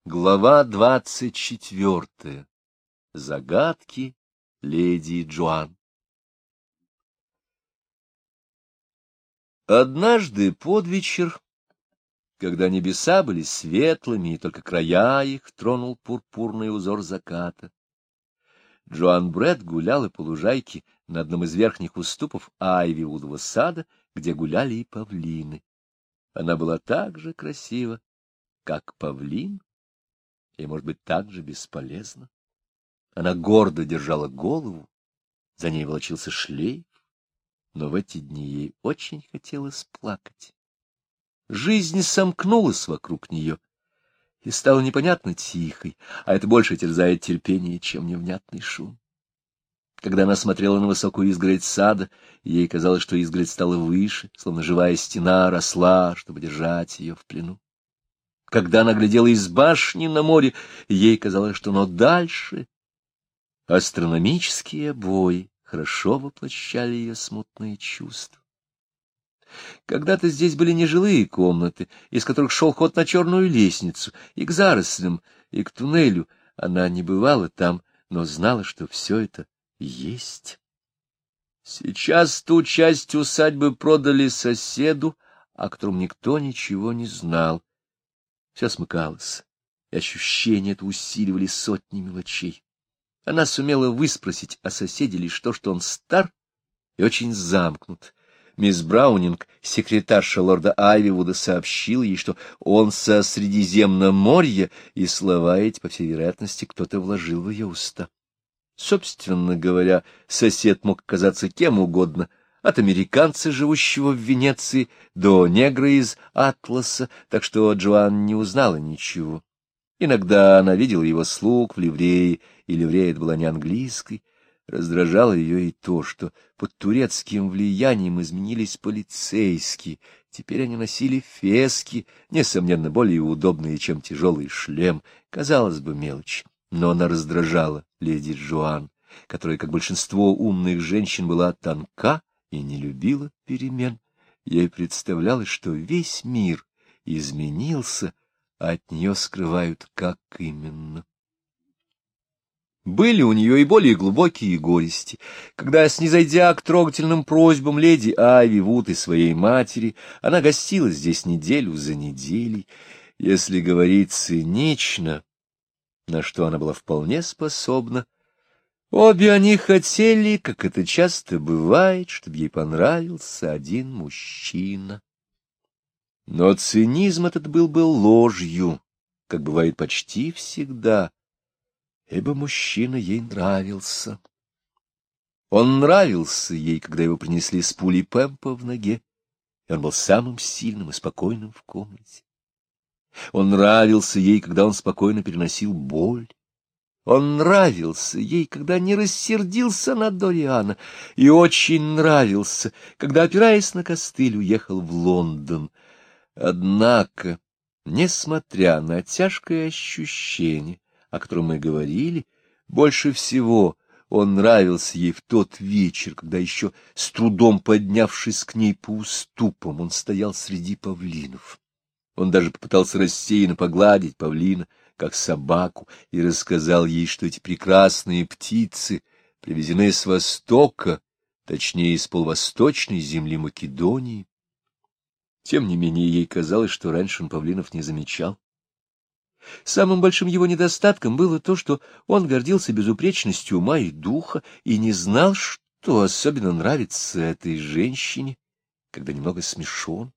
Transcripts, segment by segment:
Глава 24. Загадки леди Джоан. Однажды под вечер, когда небеса были светлыми, и только края их тронул пурпурный узор заката, Джоан Бретт гуляла по лужайке на одном из верхних уступов Айвивудового сада, где гуляли и павлины. Она была так же красива, как павлин, и, может быть, так же бесполезна. Она гордо держала голову, за ней волочился шлейф, но в эти дни ей очень хотелось плакать. Жизнь сомкнулась вокруг нее и стала непонятно тихой, а это больше терзает терпение, чем невнятный шум. Когда она смотрела на высокую изгородь сада, ей казалось, что изгородь стала выше, словно живая стена росла, чтобы держать ее в плену. Когда она глядела из башни на море, ей казалось, что оно дальше. Астрономические обои хорошо воплощали ее смутные чувства. Когда-то здесь были нежилые комнаты, из которых шел ход на черную лестницу, и к зарослям, и к туннелю. Она не бывала там, но знала, что все это есть. Сейчас ту часть усадьбы продали соседу, о котором никто ничего не знал. Все смыкалось, и ощущения это усиливали сотни мелочей. Она сумела выспросить о соседе лишь то, что он стар и очень замкнут. Мисс Браунинг, секретарша лорда Айвивуда, сообщила ей, что он со Средиземноморья, и слова эти, по всей вероятности, кто-то вложил в ее уста. Собственно говоря, сосед мог оказаться кем угодно, от американца, живущего в Венеции, до негра из Атласа, так что Джоан не узнала ничего. Иногда она видела его слуг в ливрее, и ливрея это была не английской. Раздражало ее и то, что под турецким влиянием изменились полицейские. Теперь они носили фески, несомненно, более удобные, чем тяжелый шлем. Казалось бы, мелочь, но она раздражала леди Джоан, которая, как большинство умных женщин, была тонка и не любила перемен. Ей представлялось, что весь мир изменился, а от нее скрывают, как именно. Были у нее и более глубокие горести, когда, снизойдя к трогательным просьбам леди Айвивуд и своей матери, она гостила здесь неделю за неделей. Если говорить цинично, на что она была вполне способна, обе они хотели, как это часто бывает, чтобы ей понравился один мужчина. Но цинизм этот был бы ложью, как бывает почти всегда, ибо мужчина ей нравился. Он нравился ей, когда его принесли с пулей Пэмпа в ноге, и он был самым сильным и спокойным в комнате. Он нравился ей, когда он спокойно переносил боль. Он нравился ей, когда не рассердился на Дориана, и очень нравился, когда, опираясь на костыль, уехал в Лондон. Однако, несмотря на тяжкое ощущение, о котором мы говорили, больше всего он нравился ей в тот вечер, когда еще с трудом поднявшись к ней по уступам, он стоял среди павлинов. Он даже попытался рассеянно погладить павлина, как собаку, и рассказал ей, что эти прекрасные птицы привезены с Востока, точнее, из полувосточной земли Македонии. Тем не менее, ей казалось, что раньше он павлинов не замечал. Самым большим его недостатком было то, что он гордился безупречностью ума и духа и не знал, что особенно нравится этой женщине, когда немного смешон.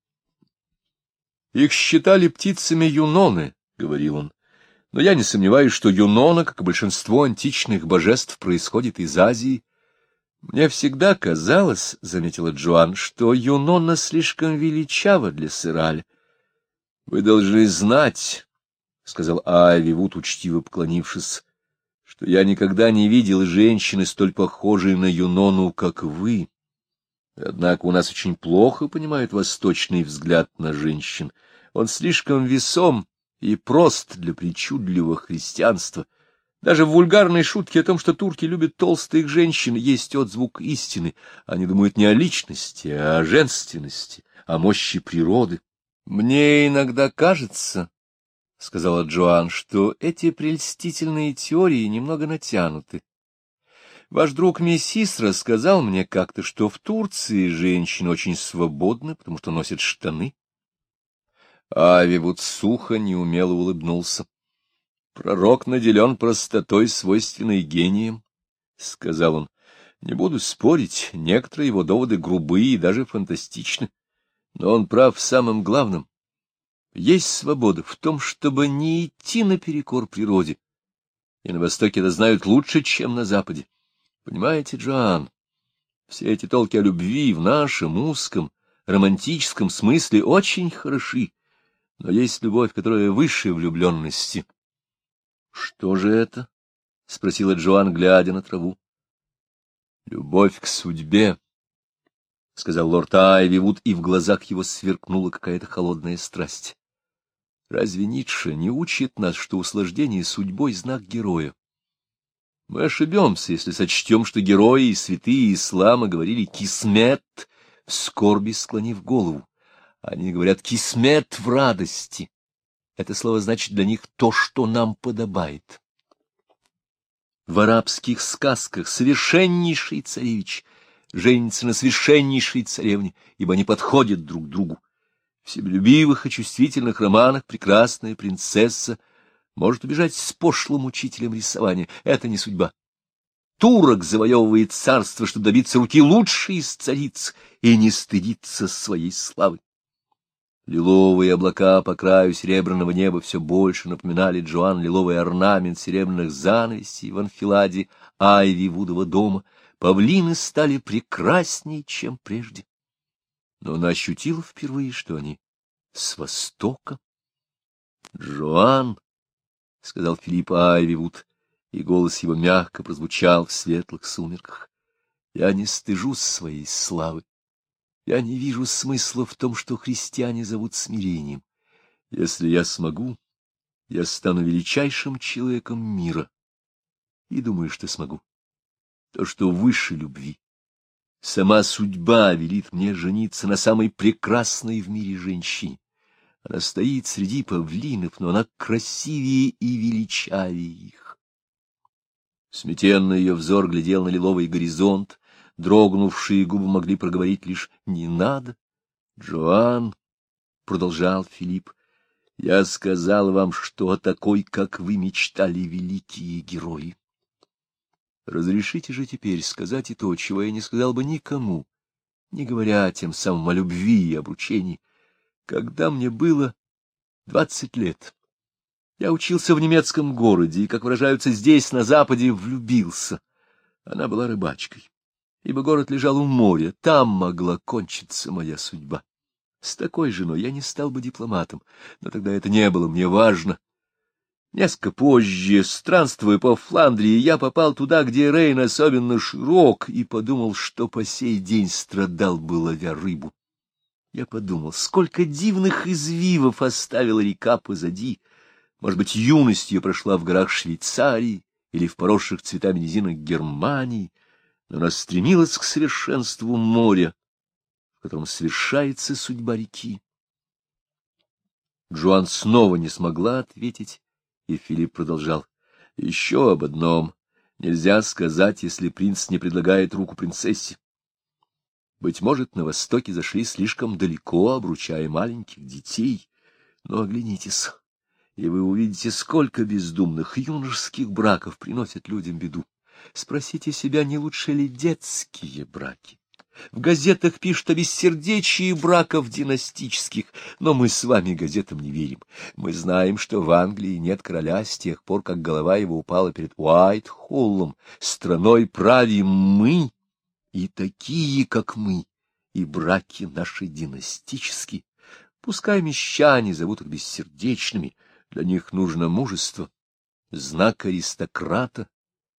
«Их считали птицами Юноны», — говорил он, — «но я не сомневаюсь, что Юнона, как и большинство античных божеств, происходит из Азии». «Мне всегда казалось, — заметила Джоан, — что Юнона слишком величава для Сираля». «Вы должны знать, — сказал Айвивуд, учтиво поклонившись, — что я никогда не видел женщины, столь похожей на Юнону, как вы. Однако у нас очень плохо понимают восточный взгляд на женщин. Он слишком весом и прост для причудливого христианства. Даже в вульгарной шутке о том, что турки любят толстых женщин, есть отзвук истины. Они думают не о личности, а о женственности, о мощи природы. Мне иногда кажется, — сказала Джоан, — что эти прельстительные теории немного натянуты. Ваш друг Мессис рассказал мне как-то, что в Турции женщины очень свободны, потому что носят штаны. Авивуд сухо, неумело улыбнулся. — Пророк наделен простотой, свойственной гением, — сказал он. — Не буду спорить, некоторые его доводы грубые и даже фантастичны, но он прав в самом главном. Есть свобода в том, чтобы не идти наперекор природе, и на Востоке это знают лучше, чем на Западе. Понимаете, Джоан, все эти толки о любви в нашем узком, романтическом смысле очень хороши, но есть любовь, которая выше влюбленности. — Что же это? — спросила Джоан, глядя на траву. — Любовь к судьбе, — сказал лорд Айвивуд, и в глазах его сверкнула какая-то холодная страсть. Разве Ницше не учит нас, что услаждение судьбой — знак героя? Мы ошибемся, если сочтем, что герои и святые ислама говорили «кисмет», в скорби склонив голову. Они говорят «кисмет» в радости. Это слово значит для них то, что нам подобает. В арабских сказках совершеннейший царевич женится на совершеннейшей царевне, ибо они подходят друг к другу. В себелюбивых и чувствительных романах прекрасная принцесса может убежать с пошлым учителем рисования. Это не судьба. Турок завоевывает царство, чтобы добиться руки лучшей из цариц и не стыдиться своей славы. Лиловые облака по краю серебряного неба все больше напоминали Джоан лиловый орнамент серебряных занавесей в анфиладе Айвивудова дома. Павлины стали прекраснее, чем прежде. Но она ощутила впервые, что они с востока. — Джоан, — сказал Филипп Айвивуд, и голос его мягко прозвучал в светлых сумерках, — я не стыжусь своей славы. Я не вижу смысла в том, что христиане зовут смирением. Если я смогу, я стану величайшим человеком мира. И думаю, что смогу. То, что выше любви. Сама судьба велит мне жениться на самой прекрасной в мире женщине. Она стоит среди павлинов, но она красивее и величавее их. Смятенно ее взор глядел на лиловый горизонт, дрогнувшие губы могли проговорить лишь «не надо». «Джоан», — продолжал Филипп, — «я сказал вам, что о такой, как вы, мечтали великие герои. Разрешите же теперь сказать и то, чего я не сказал бы никому, не говоря тем самым о любви и обручении. Когда мне было 20 лет, я учился в немецком городе и, как выражаются здесь, на Западе, влюбился. Она была рыбачкой, ибо город лежал у моря, там могла кончиться моя судьба. С такой женой я не стал бы дипломатом, но тогда это не было мне важно. Несколько позже, странствуя по Фландрии, я попал туда, где Рейн особенно широк, и подумал, что по сей день страдал бы, ловя рыбу. Я подумал, сколько дивных извивов оставила река позади. Может быть, юность ее прошла в горах Швейцарии или в поросших цветами низинах Германии, но она стремилась к совершенству моря, в котором совершается судьба реки. Джоан снова не смогла ответить, и Филипп продолжал. — Еще об одном нельзя сказать, если принц не предлагает руку принцессе. Быть может, на Востоке зашли слишком далеко, обручая маленьких детей, но оглянитесь, и вы увидите, сколько бездумных юношеских браков приносят людям беду. Спросите себя, не лучше ли детские браки? В газетах пишут о бессердечии браков династических, но мы с вами газетам не верим. Мы знаем, что в Англии нет короля с тех пор, как голова его упала перед Уайт-Холлом. Страной правим мы, и такие, как мы, и браки наши династические. Пускай мещане зовут их бессердечными, для них нужно мужество, знак аристократа.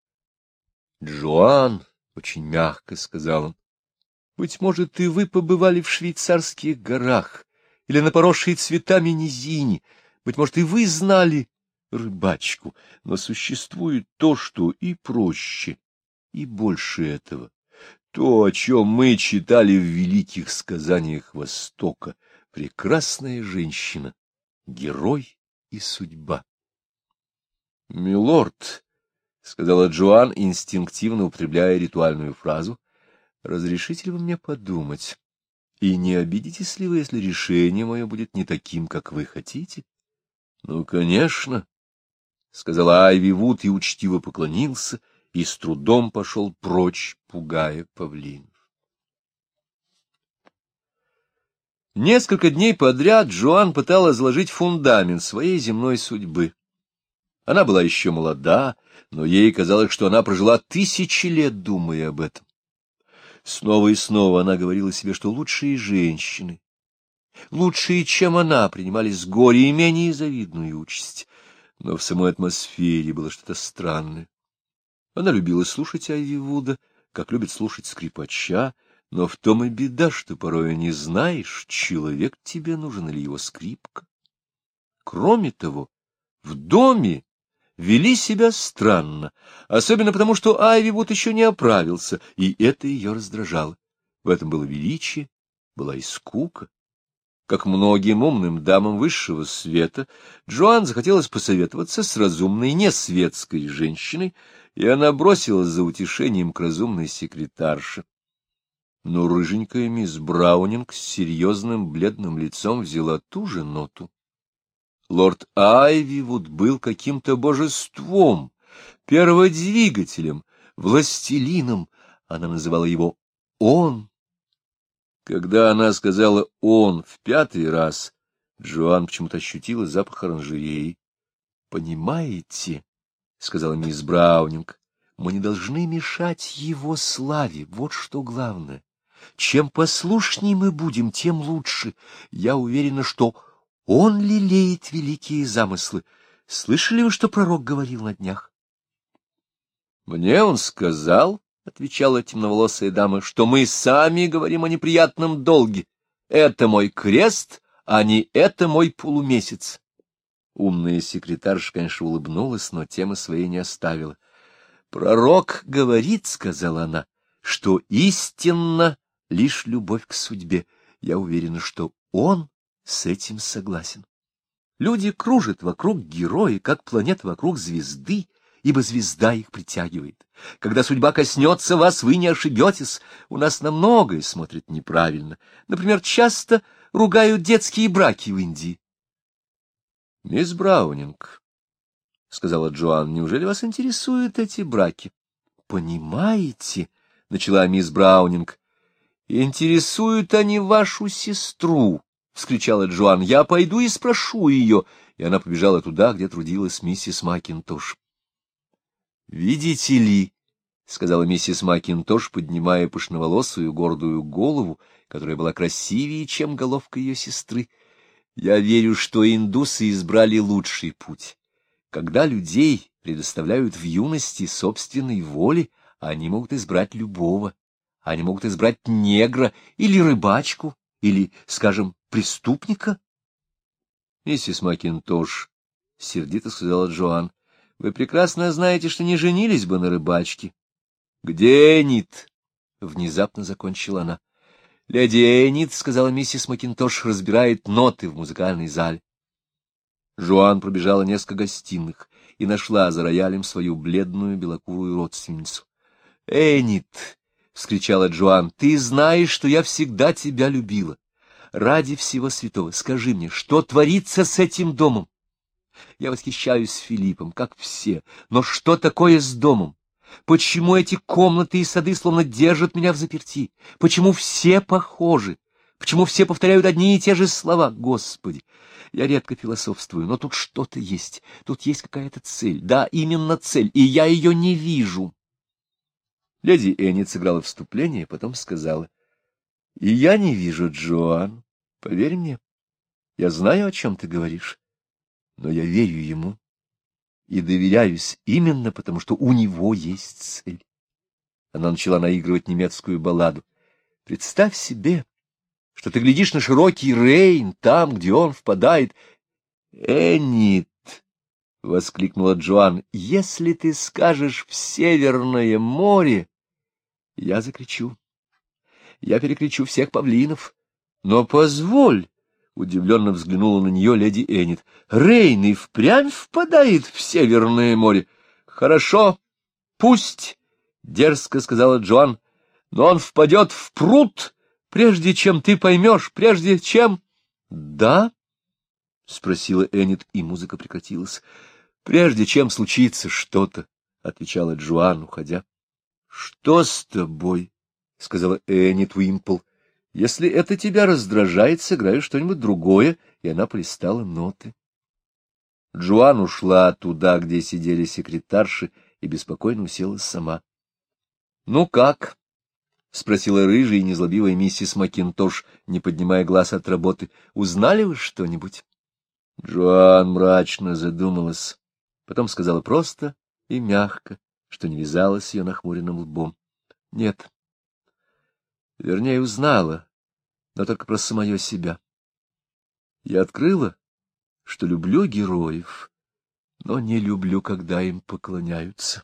Джоан, — очень мягко сказал он, — быть может, и вы побывали в швейцарских горах или на поросшей цветами низине, быть может, и вы знали рыбачку, но существует то, что и проще, и больше этого. То, о чем мы читали в великих сказаниях Востока, прекрасная женщина, герой и судьба. — Милорд, — сказала Джоан, инстинктивно употребляя ритуальную фразу, — разрешите ли вы мне подумать? И не обидитесь ли вы, если решение мое будет не таким, как вы хотите? — Ну, конечно, — сказала Айви Вуд и учтиво поклонился, и с трудом пошел прочь, пугая павлинов. Несколько дней подряд Джоан пыталась заложить фундамент своей земной судьбы. Она была еще молода, но ей казалось, что она прожила 1000 лет, думая об этом. Снова и снова она говорила себе, что лучшие женщины, лучшие, чем она, принимались с горя и менее завидную участь. Но в самой атмосфере было что-то странное. Она любила слушать Айви Вуда, как любит слушать скрипача, но в том и беда, что порой не знаешь, человек тебе нужен или его скрипка. Кроме того, в доме вели себя странно, особенно потому, что Айви Вуд еще не оправился, и это ее раздражало. В этом было величие, была и скука. Как многим умным дамам высшего света, Джоан захотелось посоветоваться с разумной несветской женщиной, и она бросилась за утешением к разумной секретарше. Но рыженькая мисс Браунинг с серьезным бледным лицом взяла ту же ноту. Лорд Айвивуд был каким-то божеством, перводвигателем, властелином. Она называла его «он». Когда она сказала «он» в 5-й раз, Джоан почему-то ощутила запах оранжереи. — Понимаете, — сказала мисс Браунинг, — мы не должны мешать его славе, вот что главное. Чем послушнее мы будем, тем лучше. Я уверена, что он лелеет великие замыслы. Слышали вы, что пророк говорил на днях? — Мне он сказал, — отвечала темноволосая дама, — что мы сами говорим о неприятном долге. Это мой крест, а не это мой полумесяц. Умная секретарша, конечно, улыбнулась, но темы своей не оставила. — Пророк говорит, — сказала она, — что истинно лишь любовь к судьбе. Я уверена, что он с этим согласен. Люди кружат вокруг героя, как планета вокруг звезды, ибо звезда их притягивает. Когда судьба коснется вас, вы не ошибетесь. У нас на многое смотрят неправильно. Например, часто ругают детские браки в Индии. — Мисс Браунинг, — сказала Джоан, — неужели вас интересуют эти браки? — Понимаете, — начала мисс Браунинг, — интересуют они вашу сестру, — вскричала Джоан. — Я пойду и спрошу ее. И она побежала туда, где трудилась миссис Макинтош. — Видите ли, — сказала миссис Макинтош, поднимая пышноволосую гордую голову, которая была красивее, чем головка ее сестры, — я верю, что индусы избрали лучший путь. Когда людей предоставляют в юности собственной воле, они могут избрать любого. Они могут избрать негра или рыбачку, или, скажем, преступника. — Миссис Макинтош, — сердито сказала Джоан, — вы прекрасно знаете, что не женились бы на рыбачке. — Где Энит? — внезапно закончила она. — Леди Энит, — сказала миссис Макинтош, — разбирает ноты в музыкальной зале. Джоан пробежала несколько гостиных и нашла за роялем свою бледную белокурую родственницу. — Энит! — вскричала Джоан, — ты знаешь, что я всегда тебя любила. Ради всего святого скажи мне, что творится с этим домом? Я восхищаюсь Филиппом, как все, но что такое с домом? Почему эти комнаты и сады словно держат меня взаперти? Почему все похожи? Почему все повторяют одни и те же слова? Господи, я редко философствую, но тут что-то есть, тут есть какая-то цель. Да, именно цель, и я ее не вижу. Леди Эннет сыграла вступление, потом сказала: — И я не вижу, Джоан, поверь мне. Я знаю, о чем ты говоришь, но я верю ему и доверяюсь именно потому, что у него есть цель. Она начала наигрывать немецкую балладу. Представь себе, что ты глядишь на широкий Рейн, там, где он впадает. — Эннет, — воскликнула Джоан, — если ты скажешь «в Северное море», я закричу. Я перекричу всех павлинов. Но позволь, Удивленно взглянула на нее леди Эннет. — Рейн и впрямь впадает в Северное море. — Хорошо, пусть, — дерзко сказала Джоан, — но он впадет в пруд, прежде чем ты поймешь, прежде чем... — Да? — спросила Эннет, и музыка прекратилась. — Прежде чем случится что-то, — отвечала Джоан, уходя. — Что с тобой? — сказала Эннет Уимпл. — Если это тебя раздражает, сыграю что-нибудь другое, и она полистала ноты. Джоан ушла туда, где сидели секретарши, и беспокойно уселась сама. — Ну как? — спросила рыжая и незлобивая миссис Макинтош, не поднимая глаз от работы. — Узнали вы что-нибудь? Джоан мрачно задумалась, потом сказала просто и мягко, что не вязалось с ее нахмуренным лбом. — Нет. Вернее, узнала, но только про самое себя. Я открыла, что люблю героев, но не люблю, когда им поклоняются.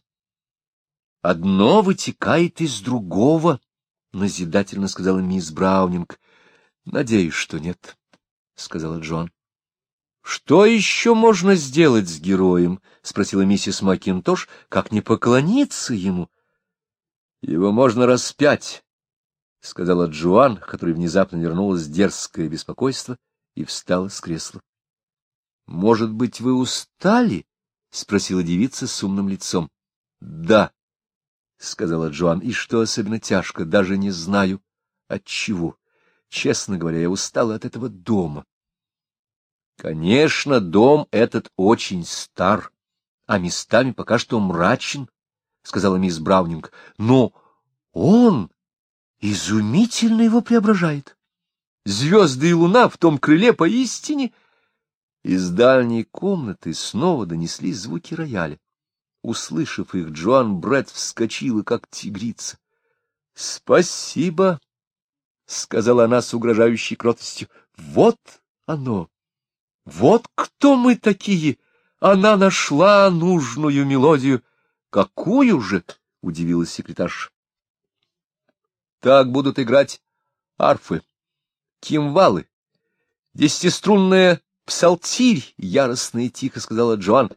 Одно вытекает из другого, — назидательно сказала мисс Браунинг. — Надеюсь, что нет, — сказала Джоан. — Что еще можно сделать с героем? — спросила миссис Макинтош. — Как не поклониться ему? — Его можно распять, — сказала Джоан, которой внезапно вернулось дерзкое беспокойство, и встала с кресла. — Может быть, вы устали? — спросила девица с умным лицом. — Да, — сказала Джоан, — и что особенно тяжко, даже не знаю, от чего. Честно говоря, я устала от этого дома. Конечно, дом этот очень стар, а местами пока что мрачен, — сказала мисс Браунинг, — но он изумительно его преображает. Звезды и луна в том крыле поистине... Из дальней комнаты снова донеслись звуки рояля. Услышав их, Джоан Бретт вскочила, как тигрица. — Спасибо, — сказала она с угрожающей кротостью. — Вот оно! Вот кто мы такие! Она нашла нужную мелодию. — Какую же? — удивилась секретарша. — Так будут играть арфы, кимвалы, десятиструнная псалтирь, — яростно и тихо сказала Джоан.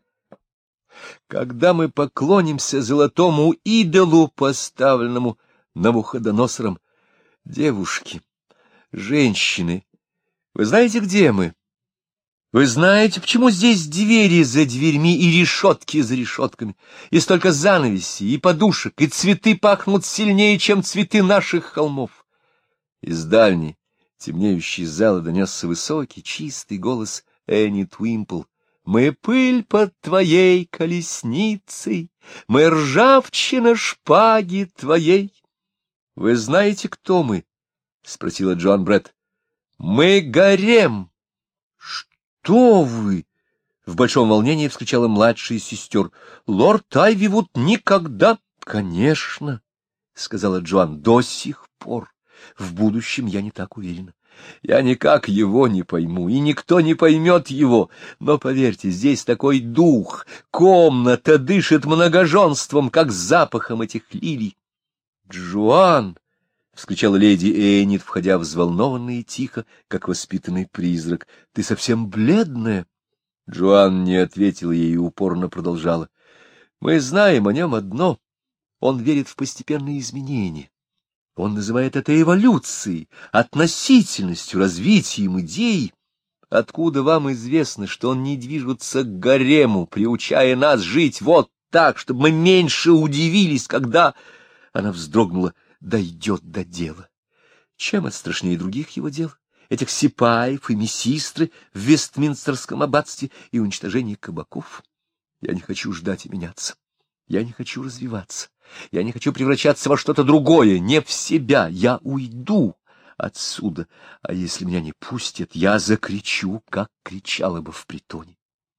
Когда мы поклонимся золотому идолу, поставленному Навуходоносором, девушки, женщины, вы знаете, где мы? Вы знаете, почему здесь двери за дверьми и решетки за решетками, и столько занавесей, и подушек, и цветы пахнут сильнее, чем цветы наших холмов? Из дальней, темнеющей залы донесся высокий, чистый голос Эннет Уимпл. Мы пыль под твоей колесницей, мы ржавчина шпаги твоей. — Вы знаете, кто мы? — спросила Джоан Бретт. — Мы гарем. — Что вы? — в большом волнении вскричала младшая из сестер. — Лорд Айвивуд никогда... — Конечно, — сказала Джоан, — до сих пор. В будущем я не так уверена. Я никак его не пойму, и никто не поймет его. Но, поверьте, здесь такой дух, комната дышит многоженством, как запахом этих лилий. — Джоан! — вскричала леди Эннет, входя взволнованно и тихо, как воспитанный призрак. — Ты совсем бледная. Джоан не ответила ей и упорно продолжала. — Мы знаем о нем одно. Он верит в постепенные изменения. Он называет это эволюцией, относительностью, развитием идей. Откуда вам известно, что он не движется к гарему, приучая нас жить вот так, чтобы мы меньше удивились, когда... Она вздрогнула. Дойдет до дела. Чем это страшнее других его дел? Этих сипаев и мессистры в Вестминстерском аббатстве и уничтожение кабаков? Я не хочу ждать и меняться. Я не хочу развиваться. Я не хочу превращаться во что-то другое, не в себя. Я уйду отсюда, а если меня не пустят, я закричу, как кричала бы в притоне.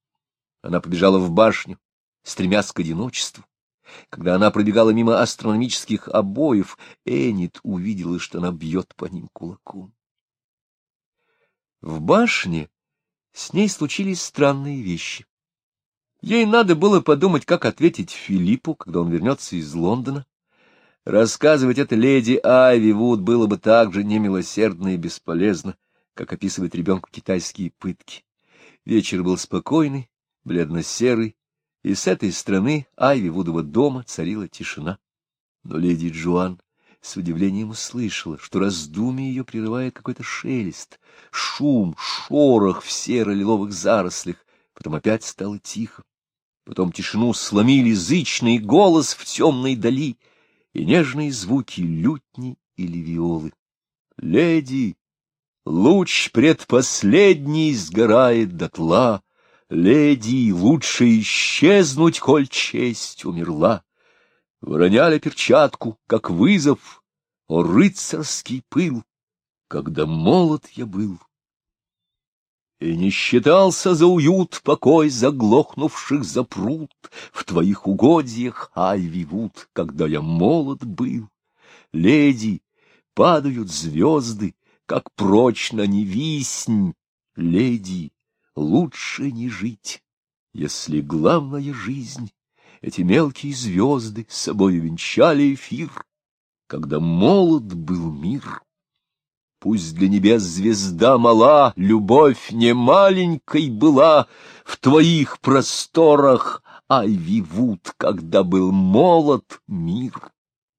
Она побежала в башню, стремясь к одиночеству. Когда она пробегала мимо астрономических обоев, Эннет увидела, что она бьет по ним кулаком. В башне с ней случились странные вещи. Ей надо было подумать, как ответить Филиппу, когда он вернется из Лондона. Рассказывать это леди Айвивуд было бы так же немилосердно и бесполезно, как описывает ребенку китайские пытки. Вечер был спокойный, бледно-серый, и с этой стороны Айви-Вудова дома царила тишина. Но леди Джоан с удивлением услышала, что раздумье ее прерывает какой-то шелест, шум, шорох в серо-лиловых зарослях. Потом опять стало тихо. Потом тишину сломили зычный голос в темной дали и нежные звуки лютни или виолы. «Леди, луч предпоследний сгорает дотла, леди, лучше исчезнуть, коль честь умерла. Вороняли перчатку, как вызов, о рыцарский пыл, когда молод я был. И не считался за уют покой заглохнувших запрут в твоих угодьях, Айви-Вуд, когда я молод был. Леди, падают звезды, как прочно не виснь, леди, лучше не жить, если главная жизнь. Эти мелкие звезды с собой венчали эфир, когда молод был мир. Пусть для небес звезда мала, любовь не маленькой была в твоих просторах, Айви-Вуд, когда был молод мир.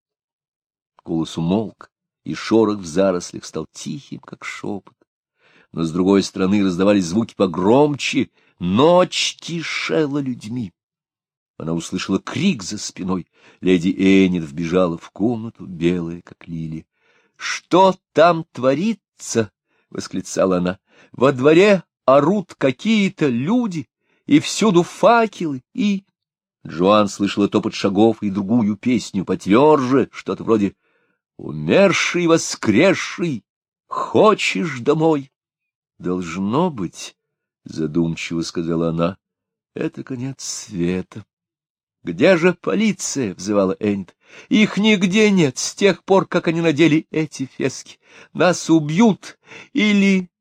Голос умолк, и шорох в зарослях стал тихим, как шепот. Но с другой стороны раздавались звуки погромче, ночь кишела людьми. Она услышала крик за спиной. Леди Эннет вбежала в комнату, белая, как лилия. — Что там творится? — восклицала она. — Во дворе орут какие-то люди, и всюду факелы, и... Джоан слышала топот шагов и другую песню, потверже, что-то вроде «Умерший, воскресший, хочешь домой?» «Должно быть, — задумчиво сказала она, — это конец света». «Где же полиция?» — взывала Эннет. «Их нигде нет с тех пор, как они надели эти фески. Нас убьют или...»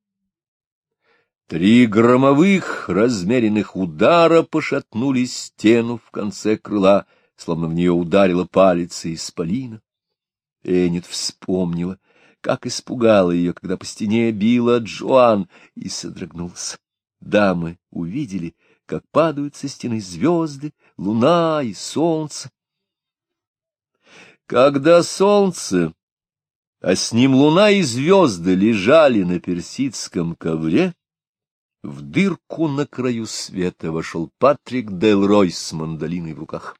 3 громовых размеренных удара пошатнули стену в конце крыла, словно в нее ударила палица исполина. Эннет вспомнила, как испугала ее, когда по стене била Джоан, и содрогнулась. Дамы увидели, как падают со стены звезды, луна и солнце. Когда солнце, а с ним луна и звезды лежали на персидском ковре, в дырку на краю света вошел Патрик Делрой с мандолиной в руках.